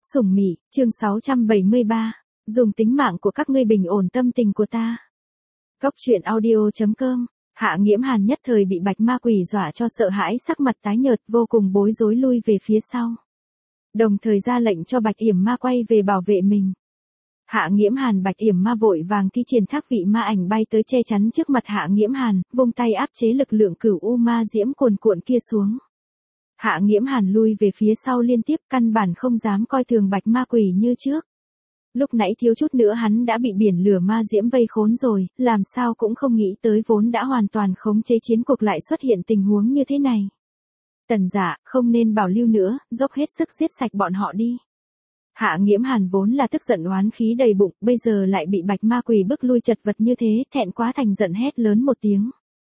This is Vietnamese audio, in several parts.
Sủng Mị, chương 673. Dùng tính mạng của các ngươi bình ổn tâm tình của ta. Cốc truyện audio.com. Hạ Nghiễm Hàn nhất thời bị bạch ma quỷ dọa cho sợ hãi, sắc mặt tái nhợt, vô cùng bối rối lui về phía sau. Đồng thời ra lệnh cho Bạch Yểm Ma quay về bảo vệ mình. Hạ Nghiễm Hàn Bạch Yểm Ma vội vàng thi triển thác vị ma ảnh bay tới che chắn trước mặt Hạ Nghiễm Hàn, vung tay áp chế lực lượng cửu u ma diễm cuồn cuộn kia xuống. Hạ Nghiễm Hàn lui về phía sau liên tiếp, căn bản không dám coi thường bạch ma quỷ như trước. Lúc nãy thiếu chút nữa hắn đã bị biển lửa ma diễm vây khốn rồi, làm sao cũng không nghĩ tới vốn đã hoàn toàn khống chế chiến cuộc lại xuất hiện tình huống như thế này. Tần Dạ, không nên bảo lưu nữa, dốc hết sức giết sạch bọn họ đi. Hạ Nghiễm Hàn vốn là tức giận oán khí đầy bụng, bây giờ lại bị bạch ma quỷ bức lui chật vật như thế, thẹn quá thành giận hét lớn một tiếng.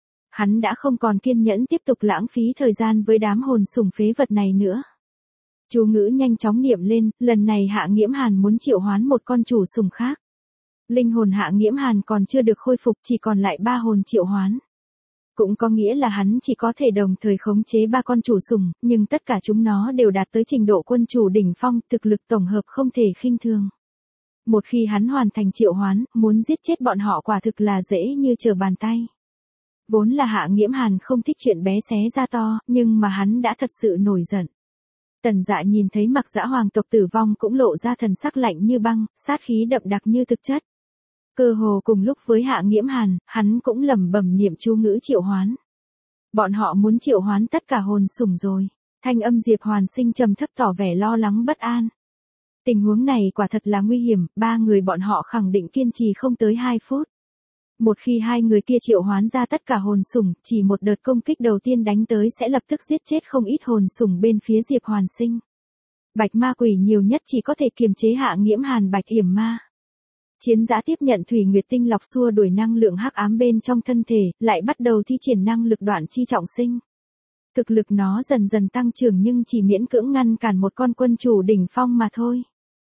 Hắn đã không còn kiên nhẫn tiếp tục lãng phí thời gian với đám hồn sủng phế vật này nữa. Chú ngữ nhanh chóng niệm lên, lần này Hạ Nghiễm Hàn muốn triệu hoán một con chủ sủng khác. Linh hồn Hạ Nghiễm Hàn còn chưa được khôi phục, chỉ còn lại 3 hồn triệu hoán. Cũng có nghĩa là hắn chỉ có thể đồng thời khống chế 3 con chủ sủng, nhưng tất cả chúng nó đều đạt tới trình độ quân chủ đỉnh phong, thực lực tổng hợp không thể khinh thường. Một khi hắn hoàn thành triệu hoán, muốn giết chết bọn họ quả thực là dễ như trở bàn tay. Vốn là Hạ Nghiễm Hàn không thích chuyện bé xé ra to, nhưng mà hắn đã thật sự nổi giận. Tần Dạ nhìn thấy Mặc Dã hoàng tộc tử vong cũng lộ ra thần sắc lạnh như băng, sát khí đậm đặc như thực chất. Cơ hồ cùng lúc với Hạ Nghiễm Hàn, hắn cũng lẩm bẩm niệm chú ngữ triệu hoán. Bọn họ muốn triệu hoán tất cả hồn sủng rồi. Thanh âm Diệp Hoàn Sinh trầm thấp tỏ vẻ lo lắng bất an. Tình huống này quả thật là nguy hiểm, 3 người bọn họ khẳng định kiên trì không tới 2 phút. Một khi 2 người kia triệu hoán ra tất cả hồn sủng, chỉ một đợt công kích đầu tiên đánh tới sẽ lập tức giết chết không ít hồn sủng bên phía Diệp Hoàn Sinh. Bạch ma quỷ nhiều nhất chỉ có thể kiềm chế Hạ Nghiễm Hàn Bạch Yểm Ma. Chiến Dã tiếp nhận Thủy Nguyệt Tinh Lọc xua đuổi năng lượng hắc ám bên trong thân thể, lại bắt đầu thi triển năng lực đoạn chi trọng sinh. Thực lực nó dần dần tăng trưởng nhưng chỉ miễn cưỡng ngăn cản một con quân chủ đỉnh phong mà thôi.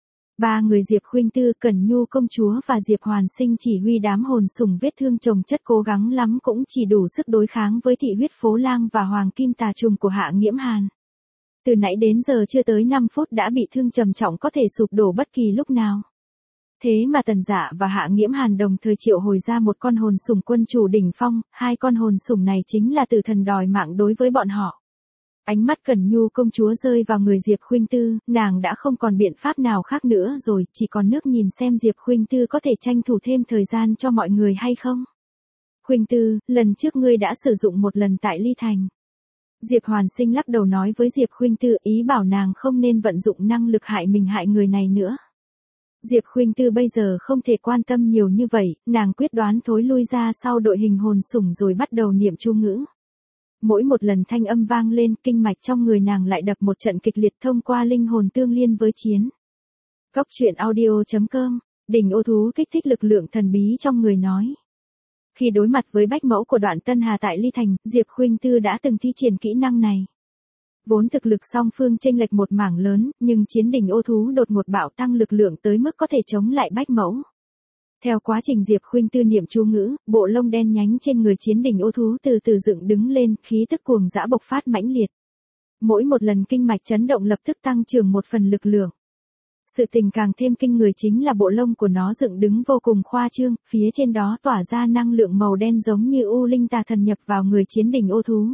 3 người Diệp Khuynh Tư, Cẩn Nhu công chúa và Diệp Hoàn Sinh chỉ huy đám hồn sủng vết thương chồng chất cố gắng lắm cũng chỉ đủ sức đối kháng với Thị Huyết Phố Lang và Hoàng Kim Tà Trùng của Hạ Nghiễm Hàn. Từ nãy đến giờ chưa tới 5 phút đã bị thương trầm trọng, có thể sụp đổ bất kỳ lúc nào. Thế mà Tần Dạ và Hạ Nghiễm Hàn đồng thời triệu hồi ra một con hồn sủng quân chủ đỉnh phong, 2 con hồn sủng này chính là tử thần đòi mạng đối với bọn họ. Ánh mắt Cẩn Nhu công chúa rơi vào người Diệp Khuynh Tư, nàng đã không còn biện pháp nào khác nữa rồi, chỉ còn nước nhìn xem Diệp Khuynh Tư có thể tranh thủ thêm thời gian cho mọi người hay không. Khuynh Tư, lần trước ngươi đã sử dụng một lần tại Ly Thành. Diệp Hoàn Sinh lắc đầu nói với Diệp Khuynh Tư, ý bảo nàng không nên vận dụng năng lực hại mình hại người này nữa. Diệp Khuynh Tư bây giờ không thể quan tâm nhiều như vậy, nàng quyết đoán thối lui ra sau đội hình hồn sủng rồi bắt đầu niệm chú ngữ. Mỗi một lần thanh âm vang lên, kinh mạch trong người nàng lại đập một trận kịch liệt thông qua linh hồn tương liên với chiến. Cốc truyện audio.com. Đỉnh ô thú kích thích lực lượng thần bí trong người nói. Khi đối mặt với bách mẫu của Đoạn Tân Hà tại Ly Thành, Diệp Khuynh Tư đã từng thi triển kỹ năng này. Vốn thực lực song phương chênh lệch một mảng lớn, nhưng chiến đỉnh ô thú đột ngột bạo tăng lực lượng tới mức có thể chống lại bách mẫu. Theo quá trình Diệp Khuynh Tư niệm chú ngữ, bộ lông đen nhánh trên người chiến đỉnh ô thú từ từ dựng đứng lên, khí tức cuồng dã bộc phát mãnh liệt. Mỗi một lần kinh mạch chấn động lập tức tăng trưởng một phần lực lượng. Sự tình càng thêm kinh người chính là bộ lông của nó dựng đứng vô cùng khoa trương, phía trên đó tỏa ra năng lượng màu đen giống như u linh tà thần nhập vào người chiến đỉnh ô thú.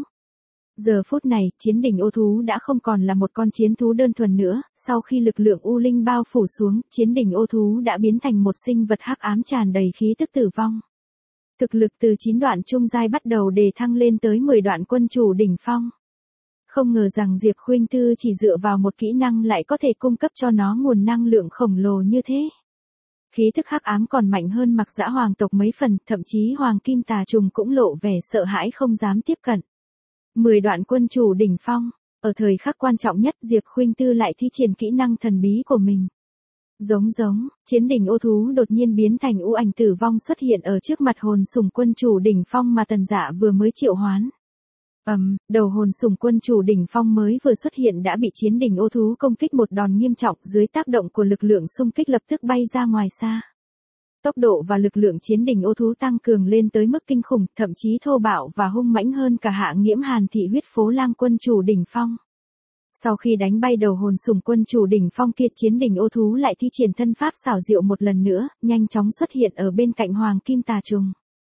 Giờ phút này, chiến đỉnh ô thú đã không còn là một con chiến thú đơn thuần nữa, sau khi lực lượng u linh bao phủ xuống, chiến đỉnh ô thú đã biến thành một sinh vật hắc ám tràn đầy khí tức tử vong. Thực lực từ 9 đoạn trung giai bắt đầu đề thăng lên tới 10 đoạn quân chủ đỉnh phong. Không ngờ rằng Diệp Khuynh Tư chỉ dựa vào một kỹ năng lại có thể cung cấp cho nó nguồn năng lượng khổng lồ như thế. Khí thức hắc ám còn mạnh hơn Mặc Dã hoàng tộc mấy phần, thậm chí Hoàng Kim Tà Trùng cũng lộ vẻ sợ hãi không dám tiếp cận. 10 đoạn quân chủ đỉnh phong, ở thời khắc quan trọng nhất Diệp Khuynh Tư lại thi triển kỹ năng thần bí của mình. Giống, chiến đỉnh ô thú đột nhiên biến thành u ảnh tử vong xuất hiện ở trước mặt hồn sủng quân chủ đỉnh phong mà Tần Dạ vừa mới triệu hoán. Đầu hồn sủng quân chủ đỉnh phong mới vừa xuất hiện đã bị chiến đỉnh ô thú công kích một đòn nghiêm trọng, dưới tác động của lực lượng xung kích lập tức bay ra ngoài xa. Tốc độ và lực lượng chiến đỉnh ô thú tăng cường lên tới mức kinh khủng, thậm chí thô bạo và hung mãnh hơn cả Hạ Nghiễm Hàn Thị Huyết Phố Lang quân chủ đỉnh phong. Sau khi đánh bay đầu hồn sủng quân chủ đỉnh phong kia, Chiến đỉnh ô thú lại thi triển thân pháp xảo diệu một lần nữa, nhanh chóng xuất hiện ở bên cạnh Hoàng Kim Tà Trùng.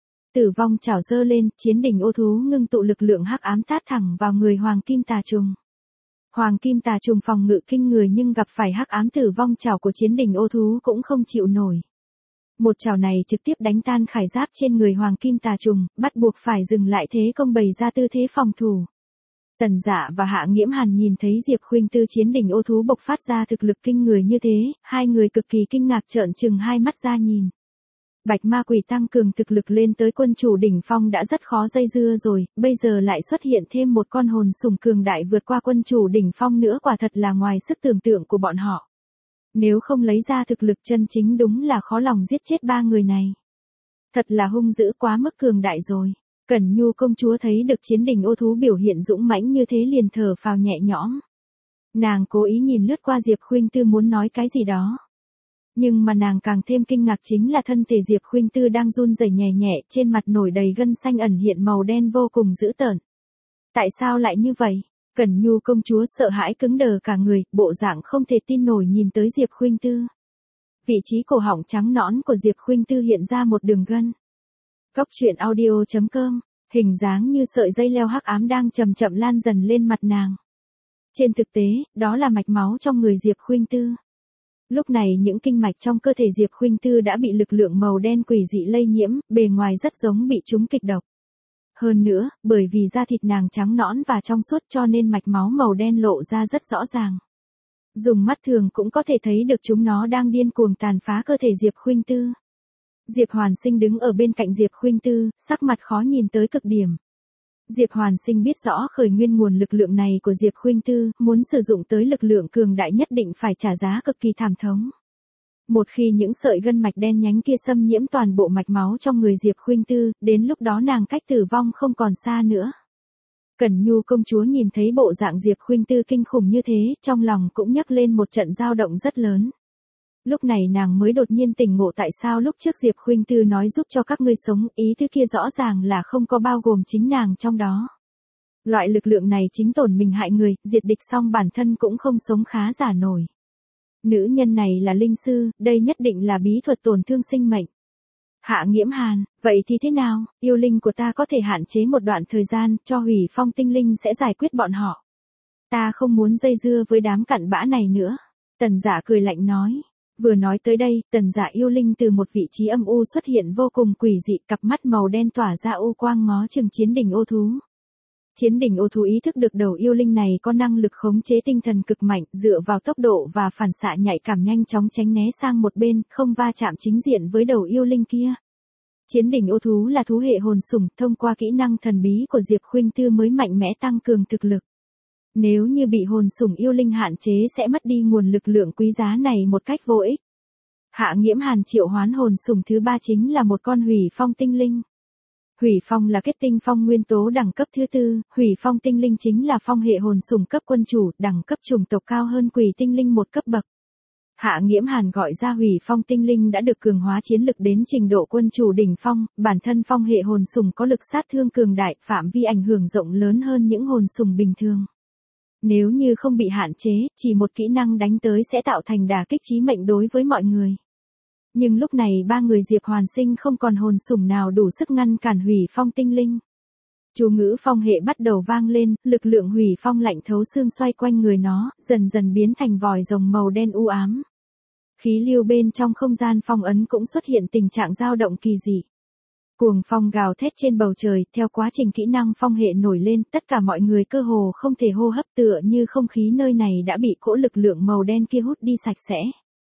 Tử vong chảo giơ lên, Chiến đỉnh ô thú ngưng tụ lực lượng hắc ám tát thẳng vào người Hoàng Kim Tà Trùng. Hoàng Kim Tà Trùng phòng ngự kinh người nhưng gặp phải hắc ám tử vong chảo của Chiến đỉnh ô thú cũng không chịu nổi. Một chảo này trực tiếp đánh tan khải giáp trên người Hoàng Kim Tà Trùng, bắt buộc phải dừng lại thế công, bày ra tư thế phòng thủ. Tần Dạ và Hạ Nghiễm Hàn nhìn thấy Diệp Khuynh Tư Chiến đỉnh ô thú bộc phát ra thực lực kinh người như thế, hai người cực kỳ kinh ngạc trợn trừng hai mắt ra nhìn. Bạch ma quỷ tăng cường thực lực lên tới quân chủ đỉnh phong đã rất khó dây dưa rồi, bây giờ lại xuất hiện thêm một con hồn sủng cường đại vượt qua quân chủ đỉnh phong nữa, quả thật là ngoài sức tưởng tượng của bọn họ. Nếu không lấy ra thực lực chân chính đúng là khó lòng giết chết ba người này. Thật là hung dữ, quá mức cường đại rồi. Cẩn Nhu công chúa thấy được Chiến đỉnh ô thú biểu hiện dũng mãnh như thế liền thở phào nhẹ nhõm. Nàng cố ý nhìn lướt qua Diệp Khuynh Tư muốn nói cái gì đó. Nhưng mà nàng càng thêm kinh ngạc chính là thân thể Diệp Khuynh Tư đang run rẩy nhẹ nhẹ, trên mặt nổi đầy gân xanh ẩn hiện màu đen vô cùng dữ tợn. Tại sao lại như vậy? Cẩn Nhu công chúa sợ hãi cứng đờ cả người, bộ dạng không thể tin nổi nhìn tới Diệp Khuynh Tư. Vị trí cổ họng trắng nõn của Diệp Khuynh Tư hiện ra một đường gân. Góc truyện audio.com, hình dáng như sợi dây leo hắc ám đang chậm chậm lan dần lên mặt nàng. Trên thực tế, đó là mạch máu trong người Diệp Khuynh Tư. Lúc này những kinh mạch trong cơ thể Diệp Khuynh Tư đã bị lực lượng màu đen quỷ dị lây nhiễm, bề ngoài rất giống bị trúng kịch độc. Hơn nữa, bởi vì da thịt nàng trắng nõn và trong suốt cho nên mạch máu màu đen lộ ra rất rõ ràng. Dùng mắt thường cũng có thể thấy được chúng nó đang điên cuồng tàn phá cơ thể Diệp Khuynh Tư. Diệp Hoàn Sinh đứng ở bên cạnh Diệp Khuynh Tư, sắc mặt khó nhìn tới cực điểm. Diệp Hoàn Sinh biết rõ khởi nguyên nguồn lực lượng này của Diệp Khuynh Tư, muốn sử dụng tới lực lượng cường đại nhất định phải trả giá cực kỳ thảm thống. Một khi những sợi gân mạch đen nhánh kia xâm nhiễm toàn bộ mạch máu trong người Diệp Khuynh Tư, đến lúc đó nàng cách tử vong không còn xa nữa. Cẩn Nhu công chúa nhìn thấy bộ dạng Diệp Khuynh Tư kinh khủng như thế, trong lòng cũng nhấc lên một trận dao động rất lớn. Lúc này nàng mới đột nhiên tỉnh ngộ tại sao lúc trước Diệp Khuynh Tư nói giúp cho các ngươi sống, ý thứ kia rõ ràng là không có bao gồm chính nàng trong đó. Loại lực lượng này chính tổn mình hại người, diệt địch xong bản thân cũng không sống khá giả nổi. Nữ nhân này là linh sư, đây nhất định là bí thuật tổn thương sinh mệnh. Hạ Nghiễm Hàn, vậy thì thế nào, yêu linh của ta có thể hạn chế một đoạn thời gian, cho hủy phong tinh linh sẽ giải quyết bọn họ. Ta không muốn dây dưa với đám cặn bã này nữa. Tần Dạ cười lạnh nói. Vừa nói tới đây, Tần Dạ yêu linh từ một vị trí âm u xuất hiện vô cùng quỷ dị, cặp mắt màu đen tỏa ra u quang ngó chừng Chiến đỉnh ô thú. Chiến đỉnh ô thú ý thức được đầu yêu linh này có năng lực khống chế tinh thần cực mạnh, dựa vào tốc độ và phản xạ nhạy cảm nhanh chóng tránh né sang một bên, không va chạm chính diện với đầu yêu linh kia. Chiến đỉnh ô thú là thú hệ hồn sủng, thông qua kỹ năng thần bí của Diệp Khuynh Tư mới mạnh mẽ tăng cường thực lực. Nếu như bị hồn sủng yêu linh hạn chế sẽ mất đi nguồn lực lượng quý giá này một cách vô ích. Hạ Nghiễm Hàn triệu hoán hồn sủng thứ 3 chính là một con hủy phong tinh linh. Hủy phong là kết tinh phong nguyên tố đẳng cấp thứ 4, hủy phong tinh linh chính là phong hệ hồn sủng cấp quân chủ, đẳng cấp chủng tộc cao hơn quỷ tinh linh một cấp bậc. Hạ Nghiễm Hàn gọi ra hủy phong tinh linh đã được cường hóa chiến lực đến trình độ quân chủ đỉnh phong, bản thân phong hệ hồn sủng có lực sát thương cường đại, phạm vi ảnh hưởng rộng lớn hơn những hồn sủng bình thường. Nếu như không bị hạn chế, chỉ một kỹ năng đánh tới sẽ tạo thành đả kích chí mệnh đối với mọi người. Nhưng lúc này ba người Diệp Hoàn Sinh không còn hồn sủng nào đủ sức ngăn cản hủy phong tinh linh. Chú ngữ phong hệ bắt đầu vang lên, lực lượng hủy phong lạnh thấu xương xoay quanh người nó, dần dần biến thành vòi rồng màu đen u ám. Khí lưu bên trong không gian phong ấn cũng xuất hiện tình trạng dao động kỳ dị. Cuồng phong gào thét trên bầu trời, theo quá trình kỹ năng phong hệ nổi lên, tất cả mọi người cơ hồ không thể hô hấp, tựa như không khí nơi này đã bị cỗ lực lượng màu đen kia hút đi sạch sẽ.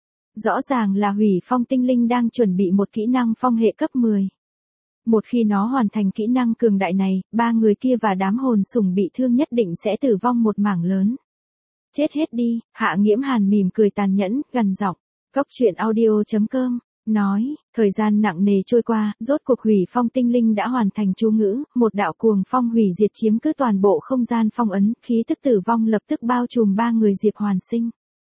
Rõ ràng là hủy phong tinh linh đang chuẩn bị một kỹ năng phong hệ cấp 10. Một khi nó hoàn thành kỹ năng cường đại này, ba người kia và đám hồn sủng bị thương nhất định sẽ tử vong một mảng lớn. Chết hết đi, Hạ Nghiễm Hàn mỉm cười tàn nhẫn, gằn giọng. Góc truyện audio.com nói, thời gian nặng nề trôi qua, rốt cuộc hủy phong tinh linh đã hoàn thành chú ngữ, một đạo cuồng phong hủy diệt chiếm cứ toàn bộ không gian phong ấn, khí tức tử vong lập tức bao trùm ba người Diệp Hoàn Sinh.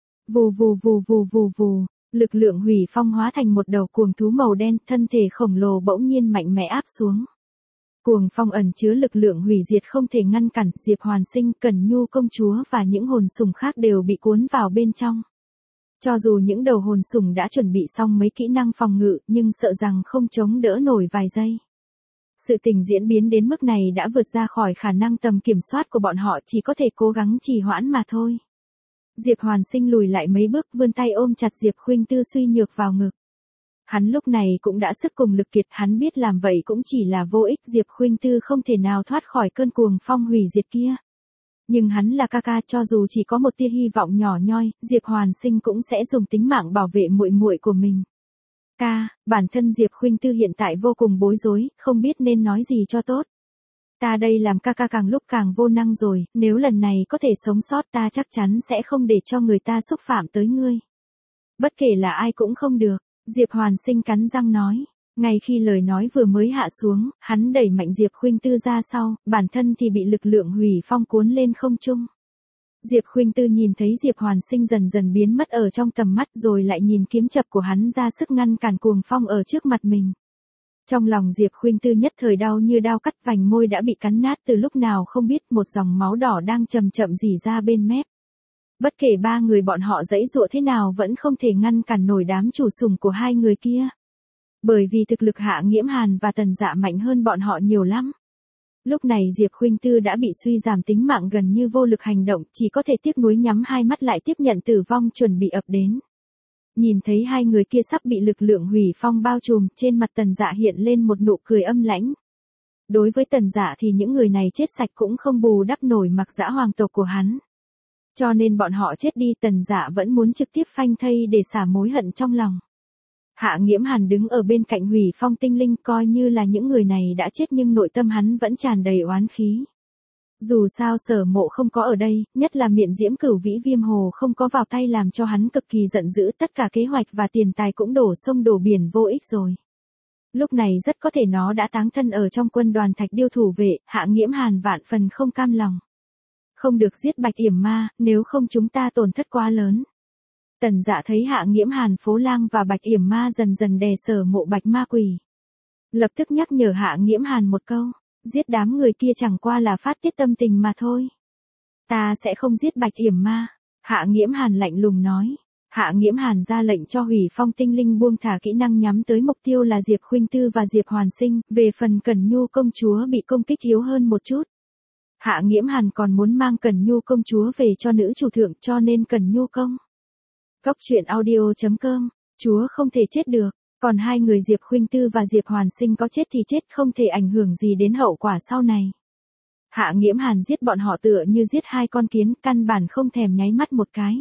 Vù vù vù vù vù vù, lực lượng hủy phong hóa thành một đầu cuồng thú màu đen, thân thể khổng lồ bỗng nhiên mạnh mẽ áp xuống. Cuồng phong ẩn chứa lực lượng hủy diệt không thể ngăn cản, Diệp Hoàn Sinh, Cẩn Nhu công chúa và những hồn sủng khác đều bị cuốn vào bên trong. Cho dù những đầu hồn sủng đã chuẩn bị xong mấy kỹ năng phòng ngự, nhưng sợ rằng không chống đỡ nổi vài giây. Sự tình diễn biến đến mức này đã vượt ra khỏi khả năng tầm kiểm soát của bọn họ, chỉ có thể cố gắng trì hoãn mà thôi. Diệp Hoàn Sinh lùi lại mấy bước, vươn tay ôm chặt Diệp Khuynh Tư suy nhược vào ngực. Hắn lúc này cũng đã sức cùng lực kiệt, hắn biết làm vậy cũng chỉ là vô ích, Diệp Khuynh Tư không thể nào thoát khỏi cơn cuồng phong hủy diệt kia. Nhưng hắn là ca ca, cho dù chỉ có một tia hy vọng nhỏ nhoi, Diệp Hoàn Sinh cũng sẽ dùng tính mạng bảo vệ muội muội của mình. Bản thân Diệp Khuynh Tư hiện tại vô cùng bối rối, không biết nên nói gì cho tốt. Ta đây làm ca ca càng lúc càng vô năng rồi, nếu lần này có thể sống sót ta chắc chắn sẽ không để cho người ta xúc phạm tới ngươi. Bất kể là ai cũng không được, Diệp Hoàn Sinh cắn răng nói. Ngay khi lời nói vừa mới hạ xuống, hắn đẩy mạnh Diệp Khuynh Tư ra sau, bản thân thì bị lực lượng hủy phong cuốn lên không trung. Diệp Khuynh Tư nhìn thấy Diệp Hoàn Sinh dần dần biến mất ở trong tầm mắt, rồi lại nhìn kiếm chập của hắn ra sức ngăn cản cuồng phong ở trước mặt mình. Trong lòng Diệp Khuynh Tư nhất thời đau như đao cắt, vành môi đã bị cắn nát từ lúc nào không biết, một dòng máu đỏ đang chậm chậm rỉ ra bên mép. Bất kể ba người bọn họ giãy giụa thế nào vẫn không thể ngăn cản nổi đám chủ sủng của hai người kia. Bởi vì thực lực Hạ Nghiễm Hàn và Tần Dạ mạnh hơn bọn họ nhiều lắm. Lúc này Diệp Khuynh Tư đã bị suy giảm tính mạng, gần như vô lực hành động, chỉ có thể tiếc nuối nhắm hai mắt lại tiếp nhận tử vong chuẩn bị ập đến. Nhìn thấy hai người kia sắp bị lực lượng hủy phong bao trùm, trên mặt Tần Dạ hiện lên một nụ cười âm lãnh. Đối với Tần Dạ thì những người này chết sạch cũng không bù đắp nổi Mặc Dã hoàng tộc của hắn. Cho nên bọn họ chết đi, Tần Dạ vẫn muốn trực tiếp phanh thây để xả mối hận trong lòng. Hạ Nghiễm Hàn đứng ở bên cạnh hủy phong tinh linh, coi như là những người này đã chết nhưng nội tâm hắn vẫn tràn đầy oán khí. Dù sao Sở Mộ không có ở đây, nhất là Miện Diễm Cửu Vĩ Viêm Hồ không có vào tay làm cho hắn cực kỳ giận dữ, tất cả kế hoạch và tiền tài cũng đổ sông đổ biển vô ích rồi. Lúc này rất có thể nó đã táng thân ở trong quân đoàn Thạch Điêu thủ vệ, Hạ Nghiễm Hàn vạn phần không cam lòng. Không được giết Bạch Yểm Ma, nếu không chúng ta tổn thất quá lớn. Tần Dạ thấy Hạ Nghiễm Hàn, Phố Lang và Bạch Yểm Ma dần dần đè Sở Mộ Bạch Ma Quỷ. Lập tức nhắc nhở Hạ Nghiễm Hàn một câu, giết đám người kia chẳng qua là phát tiết tâm tình mà thôi. Ta sẽ không giết Bạch Yểm Ma, Hạ Nghiễm Hàn lạnh lùng nói. Hạ Nghiễm Hàn ra lệnh cho hủy phong tinh linh buông thả kỹ năng nhắm tới mục tiêu là Diệp Khuynh Tư và Diệp Hoàn Sinh, về phần Cẩn Nhu công chúa bị công kích yếu hơn một chút. Hạ Nghiễm Hàn còn muốn mang Cẩn Nhu công chúa về cho nữ chủ thượng, cho nên Cẩn Nhu công. Góc truyện audio.com, chúa không thể chết được, còn hai người Diệp Khuynh Tư và Diệp Hoàn Sinh có chết thì chết, không thể ảnh hưởng gì đến hậu quả sau này. Hạ Nghiễm Hàn giết bọn họ tựa như giết hai con kiến, căn bản không thèm nháy mắt một cái.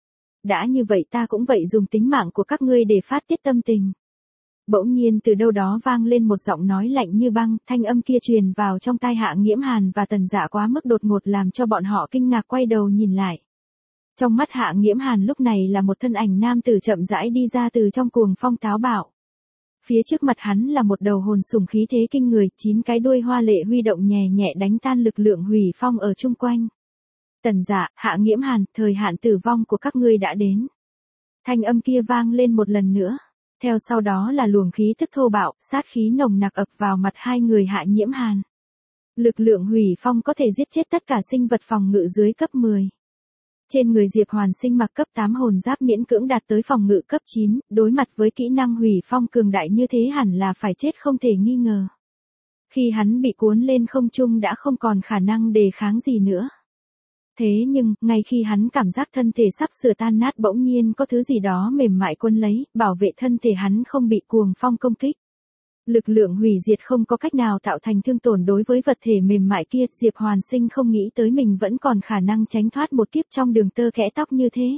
Đã như vậy ta cũng vậy, dùng tính mạng của các ngươi để phát tiết tâm tình. Bỗng nhiên từ đâu đó vang lên một giọng nói lạnh như băng, thanh âm kia truyền vào trong tai Hạ Nghiễm Hàn và Tần Dạ quá mức đột ngột làm cho bọn họ kinh ngạc quay đầu nhìn lại. Trong mắt Hạ Nghiễm Hàn lúc này là một thân ảnh nam tử chậm rãi đi ra từ trong cuồng phong táo bạo. Phía trước mặt hắn là một đầu hồn sủng khí thế kinh người, 9 cái đuôi hoa lệ huy động nhẹ nhẹ đánh tan lực lượng hủy phong ở chung quanh. Tần Dạ, Hạ Nghiễm Hàn, thời hạn tử vong của các ngươi đã đến. Thanh âm kia vang lên một lần nữa. Theo sau đó là luồng khí tức thô bạo, sát khí nồng nặc ập vào mặt hai người Hạ Nghiễm Hàn. Lực lượng hủy phong có thể giết chết tất cả sinh vật phòng ngự dưới cấp 10. Trên người Diệp Hoàn Sinh mặc cấp 8 hồn giáp miễn cưỡng đạt tới phòng ngự cấp 9, đối mặt với kỹ năng hủy phong cường đại như thế hẳn là phải chết không thể nghi ngờ. Khi hắn bị cuốn lên không trung đã không còn khả năng đề kháng gì nữa. Thế nhưng, ngay khi hắn cảm giác thân thể sắp sửa tan nát, bỗng nhiên có thứ gì đó mềm mại quấn lấy, bảo vệ thân thể hắn không bị cuồng phong công kích. Lực lượng hủy diệt không có cách nào tạo thành thương tổn đối với vật thể mềm mại kia, Diệp Hoàn Sinh không nghĩ tới mình vẫn còn khả năng tránh thoát một kiếp trong đường tơ kẽ tóc như thế.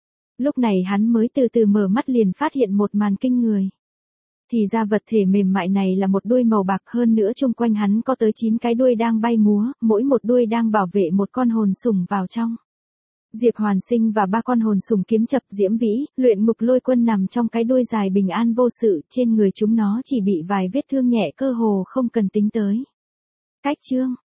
Lúc này hắn mới từ từ mở mắt liền phát hiện một màn kinh người. Thì ra vật thể mềm mại này là một đuôi màu bạc, hơn nữa chung quanh hắn có tới 9 cái đuôi đang bay múa, mỗi một đuôi đang bảo vệ một con hồn sủng vào trong. Diệp Hoàn Sinh và 3 con hồn sủng kiếm chập, diễm vĩ, luyện ngục lôi quân nằm trong cái đuôi dài bình an vô sự, trên người chúng nó chỉ bị vài vết thương nhẹ cơ hồ không cần tính tới. Cách chương